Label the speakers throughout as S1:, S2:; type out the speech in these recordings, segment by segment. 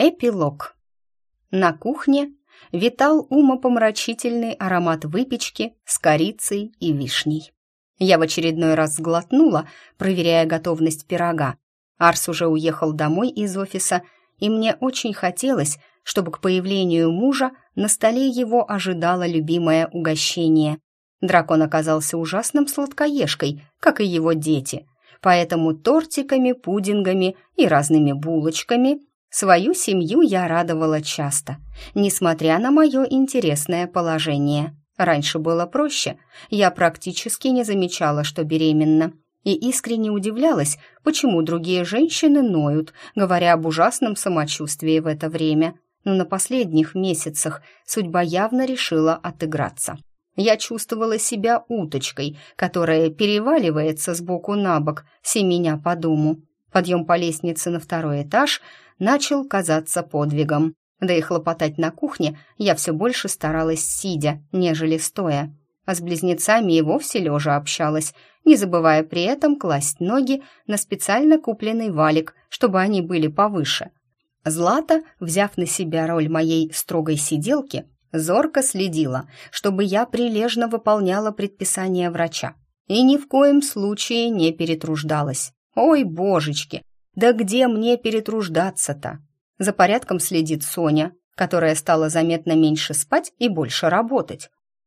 S1: Эпилог. На кухне витал умопомрачительный аромат выпечки с корицей и вишней. Я в очередной раз сглотнула, проверяя готовность пирога. Арс уже уехал домой из офиса, и мне очень хотелось, чтобы к появлению мужа на столе его ожидало любимое угощение. Дракон оказался ужасным сладкоежкой, как и его дети, поэтому тортиками, пудингами и разными булочками свою семью я радовала часто, несмотря на мое интересное положение. Раньше было проще, я практически не замечала, что беременна, и искренне удивлялась, почему другие женщины ноют, говоря об ужасном самочувствии в это время. Но на последних месяцах судьба явно решила отыграться. Я чувствовала себя уточкой, которая переваливается с боку на бок, семеня по дому. Подъем по лестнице на второй этаж начал казаться подвигом. Да и хлопотать на кухне я все больше старалась сидя, нежели стоя. А с близнецами и вовсе лежа общалась, не забывая при этом класть ноги на специально купленный валик, чтобы они были повыше. Злата, взяв на себя роль моей строгой сиделки, зорко следила, чтобы я прилежно выполняла предписания врача и ни в коем случае не перетруждалась. Ой, божечки, да где мне перетруждаться-то? За порядком следит Соня, которая стала заметно меньше спать и больше работать.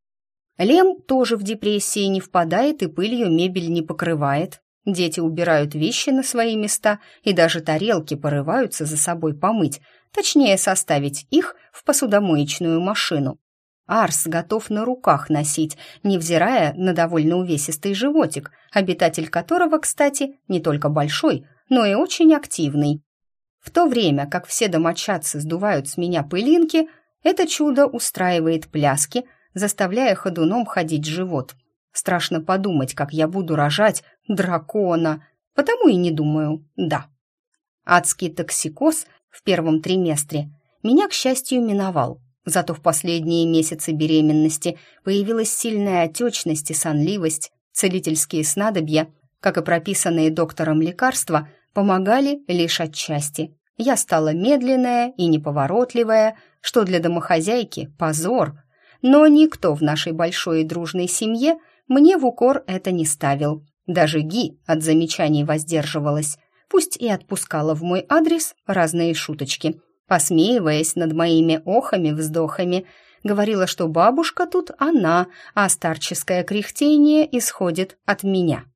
S1: Лем тоже в депрессии не впадает и пылью мебель не покрывает. Дети убирают вещи на свои места и даже тарелки порываются за собой помыть, точнее составить их в посудомоечную машину. Арс готов на руках носить, невзирая на довольно увесистый животик, обитатель которого, кстати, не только большой, но и очень активный. В то время как все домочадцы сдувают с меня пылинки, это чудо устраивает пляски, заставляя ходуном ходить живот. Страшно подумать, как я буду рожать дракона, потому и не думаю, да. Адский токсикоз в первом триместре меня, к счастью, миновал. Зато в последние месяцы беременности появилась сильная отечность и сонливость. Целительские снадобья, как и прописанные доктором лекарства, помогали лишь отчасти. Я стала медленная и неповоротливая, что для домохозяйки позор. Но никто в нашей большой и дружной семье мне в укор это не ставил. Даже Ги от замечаний воздерживалась, пусть и отпускала в мой адрес разные шуточки, посмеиваясь над моими охами-вздохами, говорила, что бабушка тут она, а старческое кряхтение исходит от меня.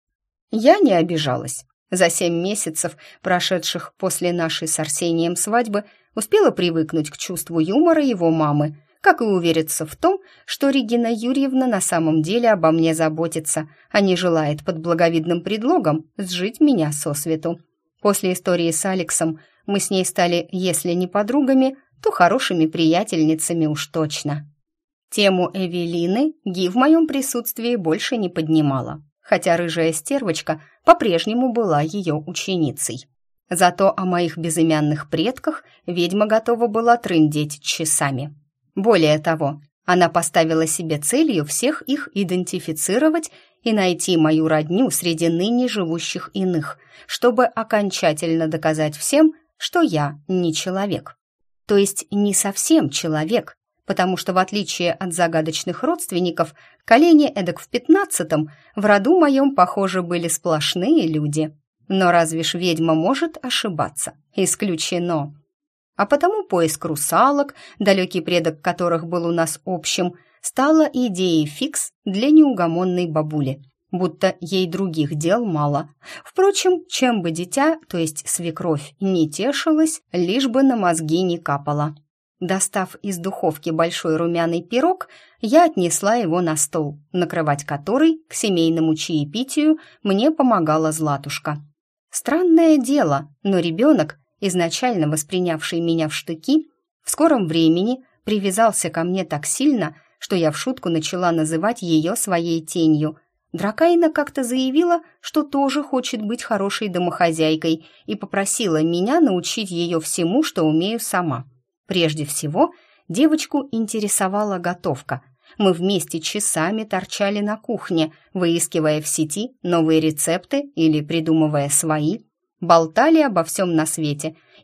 S1: Я не обижалась. За 7 месяцев, прошедших после нашей с Арсением свадьбы, успела привыкнуть к чувству юмора его мамы, как и увериться в том, что Регина Юрьевна на самом деле обо мне заботится, а не желает под благовидным предлогом сжить меня сосвету. После истории с Алексом мы с ней стали, если не подругами, то хорошими приятельницами уж точно. Тему Эвелины Ги в моем присутствии больше не поднимала, хотя рыжая стервочка по-прежнему была ее ученицей. Зато о моих безымянных предках ведьма готова была трындеть часами. Более того, она поставила себе целью всех их идентифицировать и найти мою родню среди ныне живущих иных, чтобы окончательно доказать всем, что я не человек. То есть не совсем человек, потому что, в отличие от загадочных родственников, колени эдак в 15-м в роду моем, похоже, были сплошные люди. Но разве ж ведьма может ошибаться? Исключено. А потому поиск русалок, далекий предок которых был у нас общим, стала идеей фикс для неугомонной бабули, будто ей других дел мало. Впрочем, чем бы дитя, то есть свекровь, не тешилась, лишь бы на мозги не капала. Достав из духовки большой румяный пирог, я отнесла его на стол, накрывать который к семейному чаепитию мне помогала Златушка. Странное дело, но ребенок, изначально воспринявший меня в штыки, в скором времени привязался ко мне так сильно, что я в шутку начала называть ее своей тенью. Дракайна как-то заявила, что тоже хочет быть хорошей домохозяйкой, и попросила меня научить ее всему, что умею сама. Прежде всего, девочку интересовала готовка. Мы вместе часами торчали на кухне, выискивая в сети новые рецепты или придумывая свои. Болтали обо всем на свете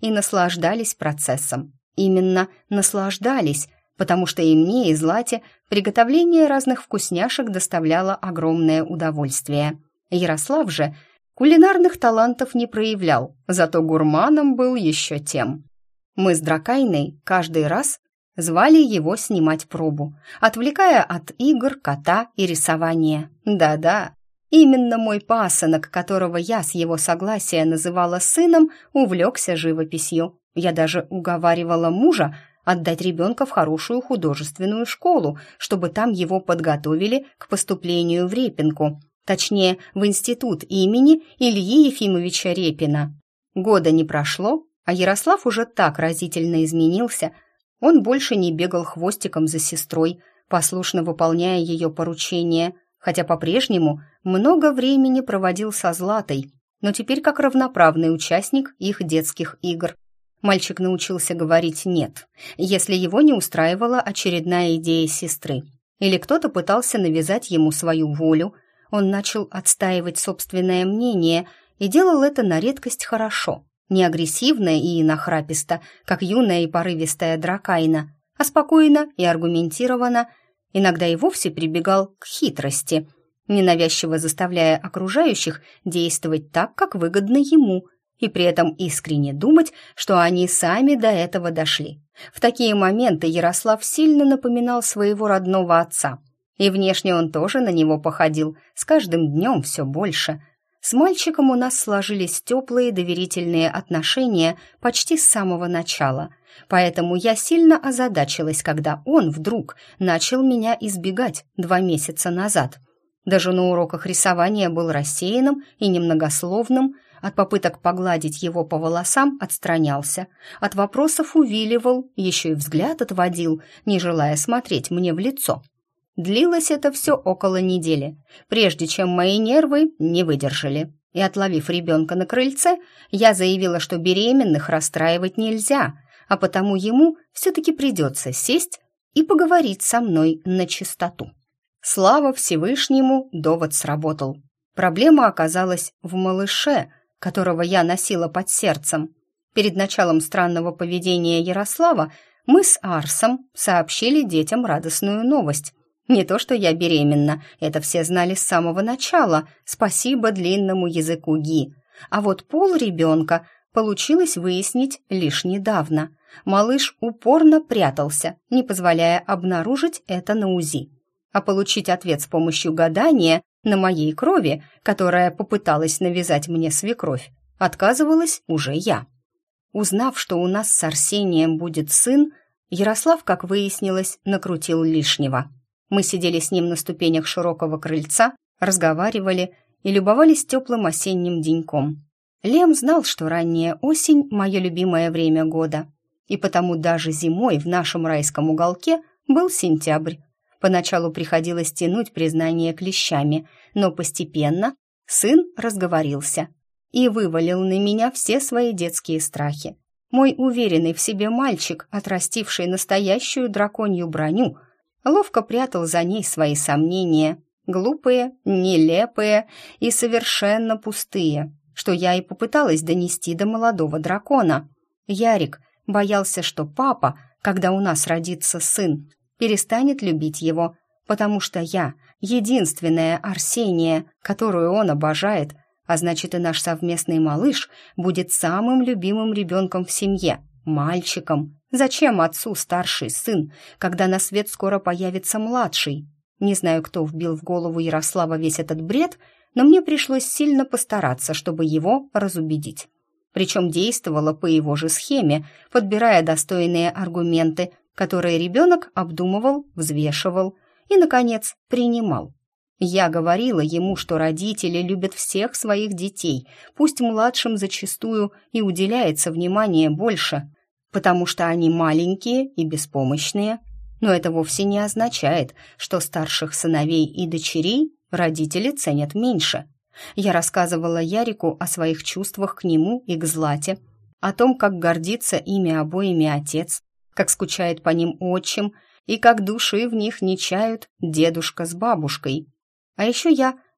S1: и наслаждались процессом. Именно наслаждались, потому что и мне, и Злате приготовление разных вкусняшек доставляло огромное удовольствие. Ярослав же кулинарных талантов не проявлял, зато гурманом был еще тем. Мы с Дракайной каждый раз звали его снимать пробу, отвлекая от игр, кота и рисования. Да-да, именно мой пасынок, которого я с его согласия называла сыном, увлекся живописью. Я даже уговаривала мужа отдать ребенка в хорошую художественную школу, чтобы там его подготовили к поступлению в Репинку, точнее, в институт имени Ильи Ефимовича Репина. Года не прошло, а Ярослав уже так разительно изменился. Он больше не бегал хвостиком за сестрой, послушно выполняя ее поручения, хотя по-прежнему много времени проводил со Златой, но теперь как равноправный участник их детских игр. Мальчик научился говорить «нет», если его не устраивала очередная идея сестры, или кто-то пытался навязать ему свою волю. Он начал отстаивать собственное мнение и делал это на редкость хорошо. Не агрессивно и нахраписто, как юная и порывистая Дракайна, а спокойно и аргументированно, иногда и вовсе прибегал к хитрости, ненавязчиво заставляя окружающих действовать так, как выгодно ему, и при этом искренне думать, что они сами до этого дошли. В такие моменты Ярослав сильно напоминал своего родного отца, и внешне он тоже на него походил, с каждым днем все больше. С мальчиком у нас сложились теплые доверительные отношения почти с самого начала, поэтому я сильно озадачилась, когда он вдруг начал меня избегать 2 месяца назад. Даже на уроках рисования был рассеянным и немногословным, от попыток погладить его по волосам отстранялся, от вопросов увиливал, еще и взгляд отводил, не желая смотреть мне в лицо. Длилось это все около недели, прежде чем мои нервы не выдержали. И, отловив ребенка на крыльце, я заявила, что беременных расстраивать нельзя, а потому ему все-таки придется сесть и поговорить со мной на чистоту. Слава Всевышнему, довод сработал. Проблема оказалась в малыше, которого я носила под сердцем. Перед началом странного поведения Ярослава мы с Арсом сообщили детям радостную новость. Не то, что я беременна, это все знали с самого начала, спасибо длинному языку Ги. А вот пол ребенка получилось выяснить лишь недавно. Малыш упорно прятался, не позволяя обнаружить это на УЗИ. А получить ответ с помощью гадания на моей крови, которая попыталась навязать мне свекровь, отказывалась уже я. Узнав, что у нас с Арсением будет сын, Ярослав, как выяснилось, накрутил лишнего. Мы сидели с ним на ступенях широкого крыльца, разговаривали и любовались теплым осенним деньком. Лем знал, что ранняя осень – мое любимое время года, и потому даже зимой в нашем райском уголке был сентябрь. Поначалу приходилось тянуть признание клещами, но постепенно сын разговорился и вывалил на меня все свои детские страхи. Мой уверенный в себе мальчик, отрастивший настоящую драконью броню, ловко прятал за ней свои сомнения, глупые, нелепые и совершенно пустые, что я и попыталась донести до молодого дракона. Ярик боялся, что папа, когда у нас родится сын, перестанет любить его, потому что я единственная Арсения, которую он обожает, а значит и наш совместный малыш будет самым любимым ребенком в семье, мальчиком. Зачем отцу старший сын, когда на свет скоро появится младший? Не знаю, кто вбил в голову Ярослава весь этот бред, но мне пришлось сильно постараться, чтобы его разубедить. Причем действовала по его же схеме, подбирая достойные аргументы, которые ребенок обдумывал, взвешивал и, наконец, принимал. Я говорила ему, что родители любят всех своих детей, пусть младшим зачастую и уделяется внимание больше, потому что они маленькие и беспомощные. Но это вовсе не означает, что старших сыновей и дочерей родители ценят меньше. Я рассказывала Ярику о своих чувствах к нему и к Злате, о том, как гордится ими обоими отец, как скучает по ним отчим и как души в них не чают дедушка с бабушкой. А еще я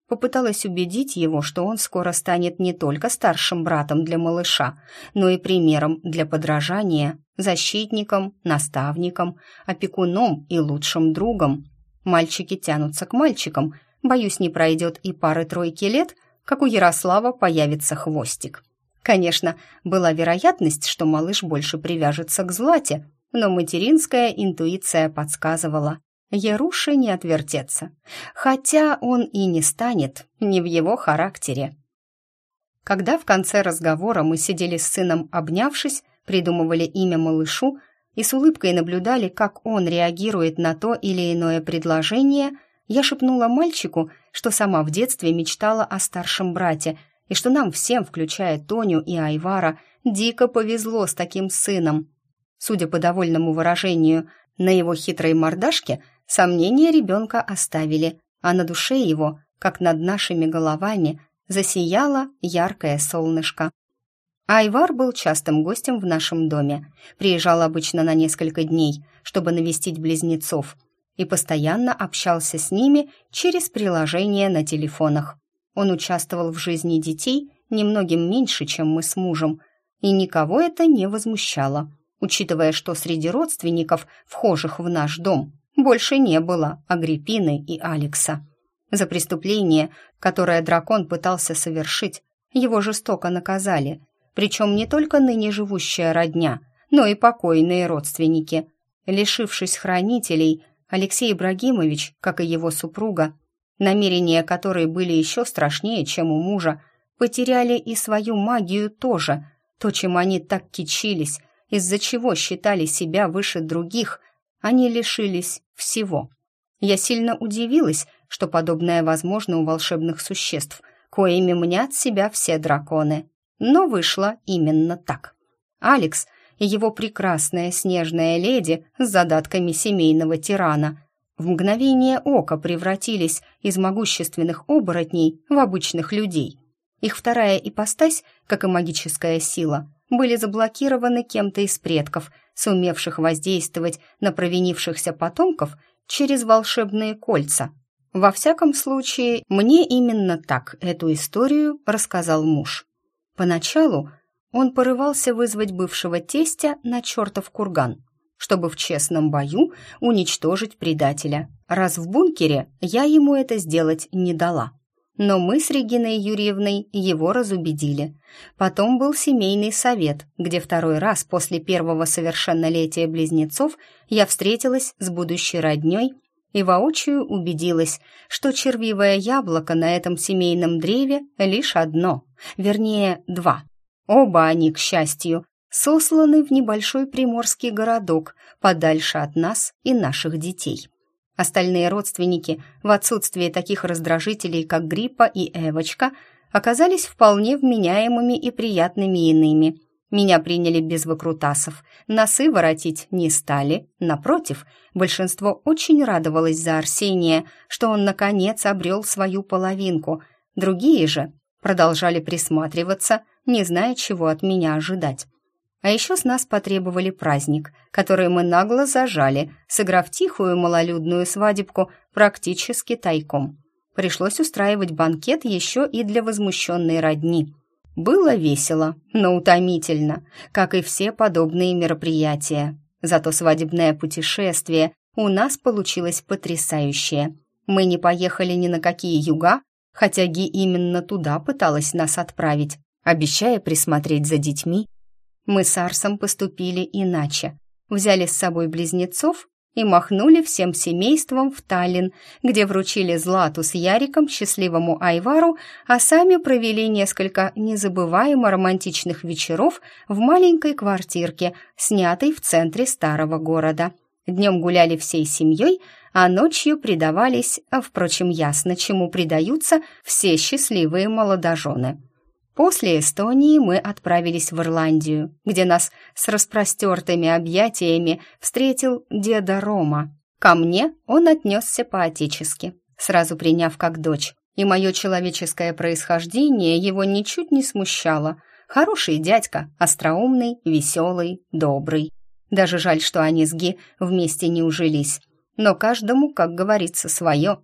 S1: попыталась убедить его, что он скоро станет не только старшим братом для малыша, но и примером для подражания, защитником, наставником, опекуном и лучшим другом. Мальчики тянутся к мальчикам, боюсь, не пройдет и пары-тройки лет, как у Ярослава появится хвостик. Конечно, была вероятность, что малыш больше привяжется к Злате, но материнская интуиция подсказывала, Яруше не отвертеться, хотя он и не станет, не в его характере. Когда в конце разговора мы сидели с сыном, обнявшись, придумывали имя малышу и с улыбкой наблюдали, как он реагирует на то или иное предложение, я шепнула мальчику, что сама в детстве мечтала о старшем брате и что нам всем, включая Тоню и Айвара, дико повезло с таким сыном. Судя по довольному выражению на его хитрой мордашке, сомнения ребенка оставили, а на душе его, как над нашими головами, засияло яркое солнышко. Айвар был частым гостем в нашем доме, приезжал обычно на несколько дней, чтобы навестить близнецов, и постоянно общался с ними через приложения на телефонах. Он участвовал в жизни детей немногим меньше, чем мы с мужем, и никого это не возмущало, учитывая, что среди родственников, вхожих в наш дом, больше не было Агриппины и Алекса. За преступление, которое дракон пытался совершить, его жестоко наказали, причем не только ныне живущая родня, но и покойные родственники. Лишившись хранителей, Алексей Ибрагимович, как и его супруга, намерения которой были еще страшнее, чем у мужа, потеряли и свою магию тоже, то, чем они так кичились, из-за чего считали себя выше других, они лишились всего. Я сильно удивилась, что подобное возможно у волшебных существ, коими мнят себя все драконы. Но вышло именно так. Алекс и его прекрасная снежная леди с задатками семейного тирана в мгновение ока превратились из могущественных оборотней в обычных людей. Их вторая ипостась, как и магическая сила, были заблокированы кем-то из предков, сумевших воздействовать на провинившихся потомков через волшебные кольца. Во всяком случае, мне именно так эту историю рассказал муж. Поначалу он порывался вызвать бывшего тестя на чертов курган, чтобы в честном бою уничтожить предателя, раз в бункере я ему это сделать не дала. Но мы с Региной Юрьевной его разубедили. Потом был семейный совет, где второй раз после первого совершеннолетия близнецов я встретилась с будущей роднёй и воочию убедилась, что червивое яблоко на этом семейном древе лишь одно, вернее, два. Оба они, к счастью, сосланы в небольшой приморский городок, подальше от нас и наших детей. Остальные родственники, в отсутствие таких раздражителей, как Гриппа и Эвочка, оказались вполне вменяемыми и приятными иными. Меня приняли без выкрутасов, носы воротить не стали. Напротив, большинство очень радовалось за Арсения, что он, наконец, обрел свою половинку. Другие же продолжали присматриваться, не зная, чего от меня ожидать. А еще с нас потребовали праздник, который мы нагло зажали, сыграв тихую малолюдную свадебку практически тайком. Пришлось устраивать банкет еще и для возмущенной родни. Было весело, но утомительно, как и все подобные мероприятия. Зато свадебное путешествие у нас получилось потрясающее. Мы не поехали ни на какие юга, хотя Ги именно туда пыталась нас отправить, обещая присмотреть за детьми. Мы с Арсом поступили иначе. Взяли с собой близнецов и махнули всем семейством в Таллин, где вручили Злату с Яриком счастливому Айвару, а сами провели несколько незабываемо романтичных вечеров в маленькой квартирке, снятой в центре старого города. Днем гуляли всей семьей, а ночью предавались, впрочем, ясно, чему предаются все счастливые молодожены. После Эстонии мы отправились в Ирландию, где нас с распростертыми объятиями встретил деда Рома. Ко мне он отнесся по-отечески, сразу приняв как дочь, и мое человеческое происхождение его ничуть не смущало. Хороший дядька, остроумный, веселый, добрый. Даже жаль, что они с Ги вместе не ужились. Но каждому, как говорится, свое.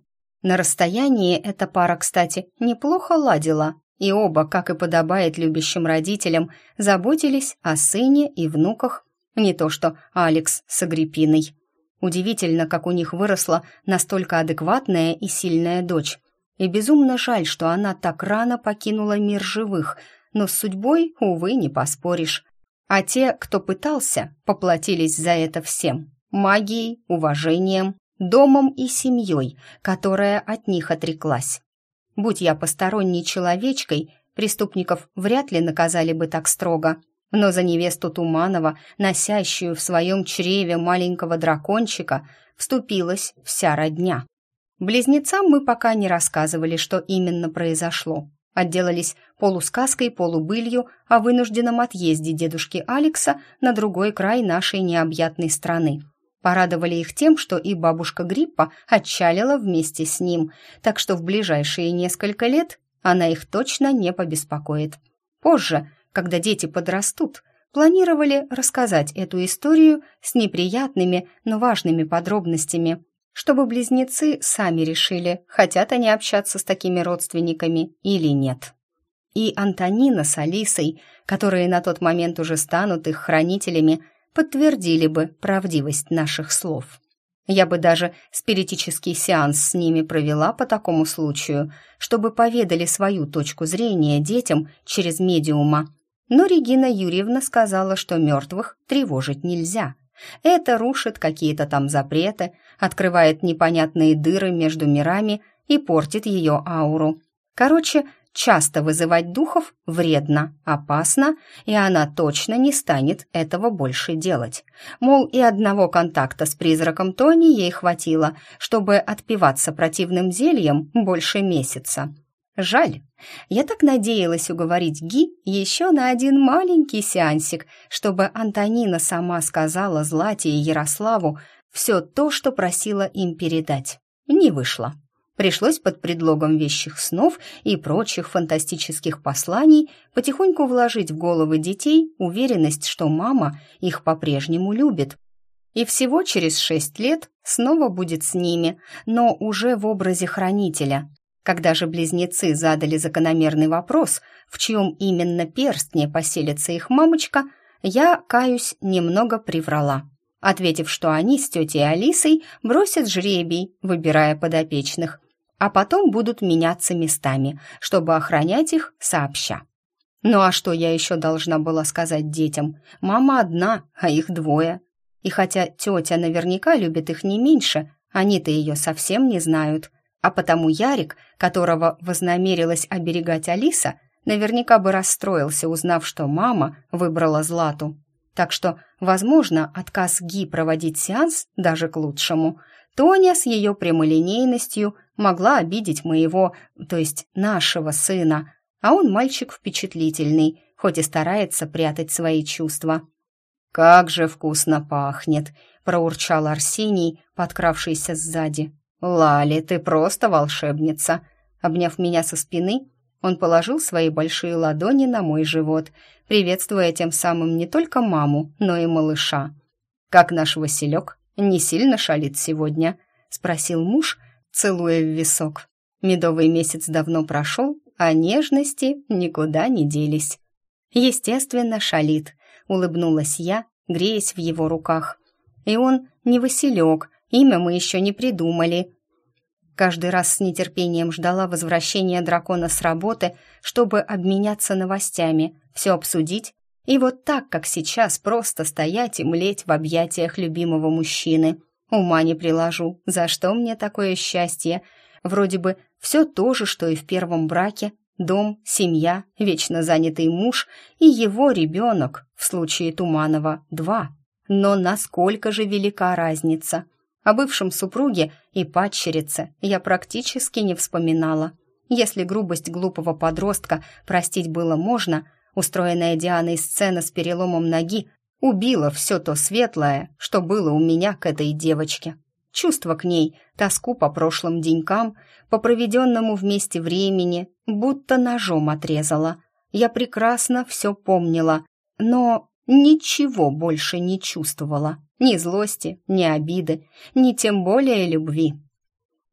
S1: На расстоянии эта пара, кстати, неплохо ладила, и оба, как и подобает любящим родителям, заботились о сыне и внуках, не то что Алекс с Агриппиной. Удивительно, как у них выросла настолько адекватная и сильная дочь. И безумно жаль, что она так рано покинула мир живых, но с судьбой, увы, не поспоришь. А те, кто пытался, поплатились за это всем: магией, уважением, домом и семьей, которая от них отреклась. Будь я посторонней человечкой, преступников вряд ли наказали бы так строго, но за невесту Туманова, носящую в своем чреве маленького дракончика, вступилась вся родня. Близнецам мы пока не рассказывали, что именно произошло. Отделались полусказкой, полубылью о вынужденном отъезде дедушки Алекса на другой край нашей необъятной страны. Порадовали их тем, что и бабушка Гриппа отчалила вместе с ним, так что в ближайшие несколько лет она их точно не побеспокоит. Позже, когда дети подрастут, планировали рассказать эту историю с неприятными, но важными подробностями, чтобы близнецы сами решили, хотят они общаться с такими родственниками или нет. И Антонина с Алисой, которые на тот момент уже станут их хранителями, подтвердили бы правдивость наших слов. Я бы даже спиритический сеанс с ними провела по такому случаю, чтобы поведали свою точку зрения детям через медиума. Но Регина Юрьевна сказала, что мертвых тревожить нельзя. Это рушит какие-то там запреты, открывает непонятные дыры между мирами и портит ее ауру. Короче, часто вызывать духов вредно, опасно, и она точно не станет этого больше делать. Мол, и одного контакта с призраком Тони ей хватило, чтобы отпиваться противным зельем больше месяца. Жаль, я так надеялась уговорить Ги еще на один маленький сеансик, чтобы Антонина сама сказала Злате и Ярославу все то, что просила им передать. Не вышло. Пришлось под предлогом вещих снов и прочих фантастических посланий потихоньку вложить в головы детей уверенность, что мама их по-прежнему любит. И всего через 6 лет снова будет с ними, но уже в образе хранителя. Когда же близнецы задали закономерный вопрос, в чьем именно перстне поселится их мамочка, я, каюсь, немного приврала, ответив, что они с тетей Алисой бросят жребий, выбирая подопечных, а потом будут меняться местами, чтобы охранять их сообща. Ну а что я еще должна была сказать детям? Мама одна, а их двое. И хотя тетя наверняка любит их не меньше, они-то ее совсем не знают. А потому Ярик, которого вознамерилась оберегать Алиса, наверняка бы расстроился, узнав, что мама выбрала Злату. Так что, возможно, отказ Ги проводить сеанс даже к лучшему. Тоня с ее прямолинейностью могла обидеть моего, то есть нашего сына, а он мальчик впечатлительный, хоть и старается прятать свои чувства. «Как же вкусно пахнет!» — проурчал Арсений, подкравшийся сзади. «Лали, ты просто волшебница!» Обняв меня со спины, он положил свои большие ладони на мой живот, приветствуя тем самым не только маму, но и малыша. «Как наш Василек? Не сильно шалит сегодня?» — спросил муж, целуя в висок. Медовый месяц давно прошел, а нежности никуда не делись. «Естественно, шалит», — улыбнулась я, греясь в его руках. «И он не Василек, имя мы еще не придумали». Каждый раз с нетерпением ждала возвращения дракона с работы, чтобы обменяться новостями, все обсудить, и вот так, как сейчас, просто стоять и млеть в объятиях любимого мужчины. Ума не приложу, за что мне такое счастье. Вроде бы все то же, что и в первом браке. Дом, семья, вечно занятый муж и его ребенок, в случае Туманова 2. Но насколько же велика разница! О бывшем супруге и падчерице я практически не вспоминала. Если грубость глупого подростка простить было можно, устроенная Дианой сцена с переломом ноги убила все то светлое, что было у меня к этой девочке. Чувства к ней, тоску по прошлым денькам, по проведенному вместе времени, будто ножом отрезала. Я прекрасно все помнила, но ничего больше не чувствовала. Ни злости, ни обиды, ни тем более любви.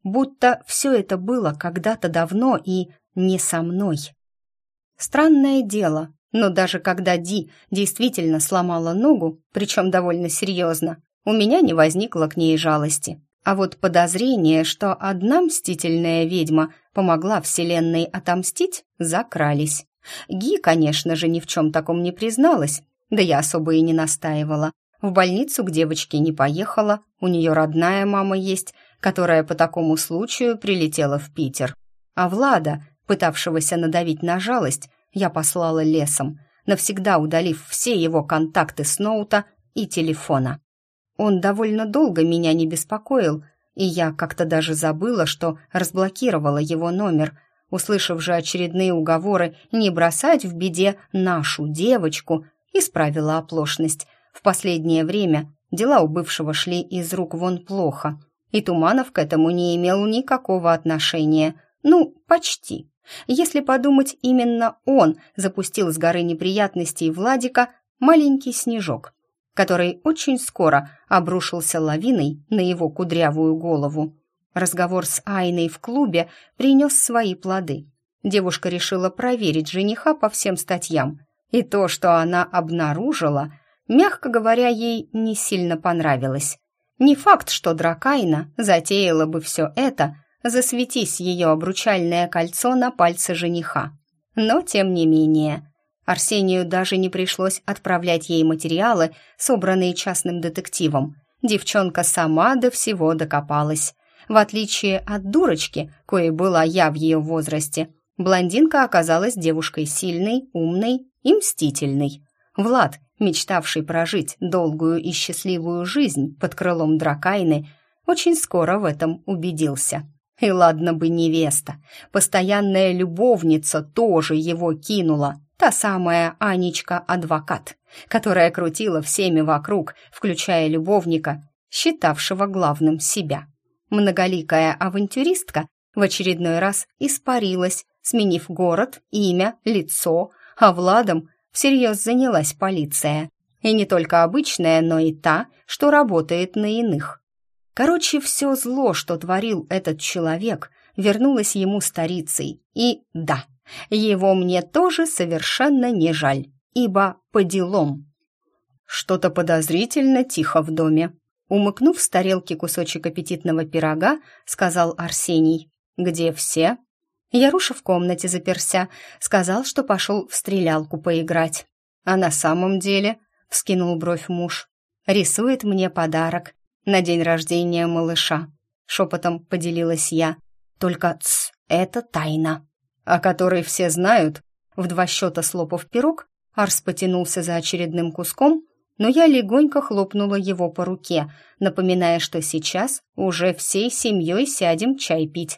S1: будто все это было когда-то давно и не со мной. Странное дело, но даже когда Ди действительно сломала ногу, причем довольно серьезно, у меня не возникло к ней жалости. А вот подозрения, что одна мстительная ведьма помогла Вселенной отомстить, закрались. Ги, конечно же, ни в чем таком не призналась, да я особо и не настаивала. В больницу к девочке не поехала, у нее родная мама есть, которая по такому случаю прилетела в Питер. А Влада, пытавшегося надавить на жалость, я послала лесом, навсегда удалив все его контакты с ноута и телефона. Он довольно долго меня не беспокоил, и я как-то даже забыла, что разблокировала его номер, услышав же очередные уговоры не бросать в беде нашу девочку, исправила оплошность. В последнее время дела у бывшего шли из рук вон плохо, и Туманов к этому не имел никакого отношения. Ну, почти. Если подумать, именно он запустил с горы неприятностей Владика маленький снежок, который очень скоро обрушился лавиной на его кудрявую голову. Разговор с Айной в клубе принес свои плоды. Девушка решила проверить жениха по всем статьям, и то, что она обнаружила, мягко говоря, ей не сильно понравилось. Не факт, что Дракайна затеяла бы все это, засветись ее обручальное кольцо на пальце жениха. Но, тем не менее, Арсению даже не пришлось отправлять ей материалы, собранные частным детективом. Девчонка сама до всего докопалась. В отличие от дурочки, коей была я в ее возрасте, блондинка оказалась девушкой сильной, умной и мстительной. Влад, мечтавший прожить долгую и счастливую жизнь под крылом Дракайны, очень скоро в этом убедился. И ладно бы невеста, постоянная любовница тоже его кинула, та самая Анечка-адвокат, которая крутила всеми вокруг, включая любовника, считавшего главным себя. Многоликая авантюристка в очередной раз испарилась, сменив город, имя, лицо, а Владом всерьез занялась полиция. И не только обычная, но и та, что работает на иных. Короче, все зло, что творил этот человек, вернулось ему старицей. И да, его мне тоже совершенно не жаль, ибо по делам. Что-то подозрительно тихо в доме. Умыкнув с тарелки кусочек аппетитного пирога, сказал Арсений. «Где все?» Яруша в комнате заперся, сказал, что пошел в стрелялку поиграть. «А на самом деле?» — вскинул бровь муж. «Рисует мне подарок на день рождения малыша», — шепотом поделилась я. «Только это тайна». «О которой все знают?» В 2 счета слопав пирог, Арс потянулся за очередным куском, но я легонько хлопнула его по руке, напоминая, что сейчас уже всей семьей сядем чай пить.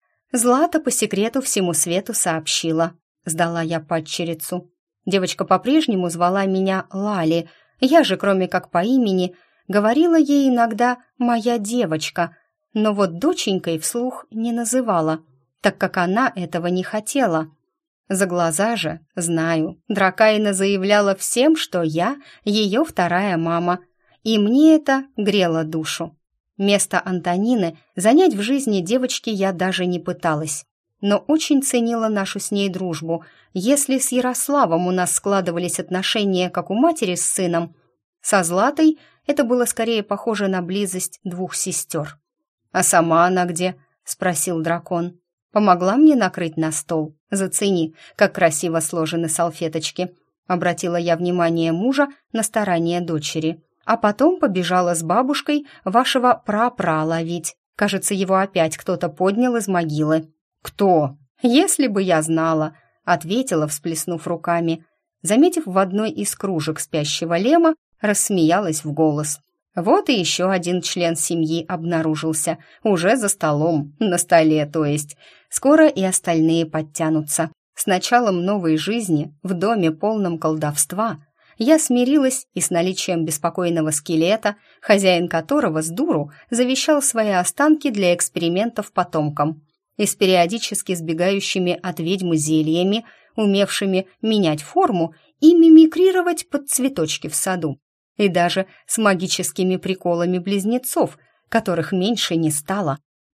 S1: Злата по секрету всему свету сообщила. Сдала я падчерицу. Девочка по-прежнему звала меня Лали. Я же, кроме как по имени, говорила ей иногда «моя девочка», но вот доченькой вслух не называла, так как она этого не хотела. За глаза же, знаю, Дракайна заявляла всем, что я ее вторая мама, и мне это грело душу. Место Антонины занять в жизни девочки я даже не пыталась, но очень ценила нашу с ней дружбу. Если с Ярославом у нас складывались отношения, как у матери с сыном, со Златой это было скорее похоже на близость 2 сестер. «А сама она где?» — спросил дракон. «Помогла мне накрыть на стол. Зацени, как красиво сложены салфеточки». Обратила я внимание мужа на старания дочери. А потом побежала с бабушкой вашего прапра ловить. Кажется, его опять кто-то поднял из могилы. «Кто?» «Если бы я знала», — ответила, всплеснув руками. Заметив в одной из кружек спящего Лема, рассмеялась в голос. Вот и еще один член семьи обнаружился, уже за столом, на столе, то есть. Скоро и остальные подтянутся. С началом новой жизни в доме, полном колдовства, я смирилась и с наличием беспокойного скелета, хозяин которого с дуру завещал свои останки для экспериментов потомкам, и с периодически сбегающими от ведьмы зельями, умевшими менять форму и мимикрировать под цветочки в саду, и даже с магическими приколами близнецов, которых меньше не стало.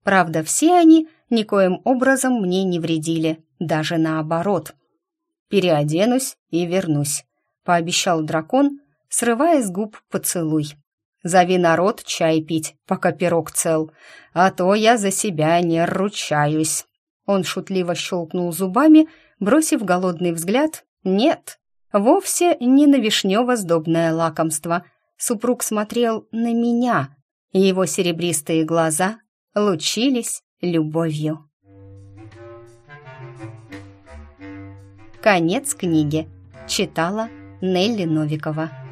S1: Правда, все они никоим образом мне не вредили, даже наоборот. «Переоденусь и вернусь», — пообещал дракон, срывая с губ поцелуй. «Зови народ чай пить, пока пирог цел, а то я за себя не ручаюсь». Он шутливо щелкнул зубами, бросив голодный взгляд. «Нет, вовсе не на вишнево-сдобное лакомство». Супруг смотрел на меня, и его серебристые глаза лучились любовью. Конец книги. Читала Нелли Новикова.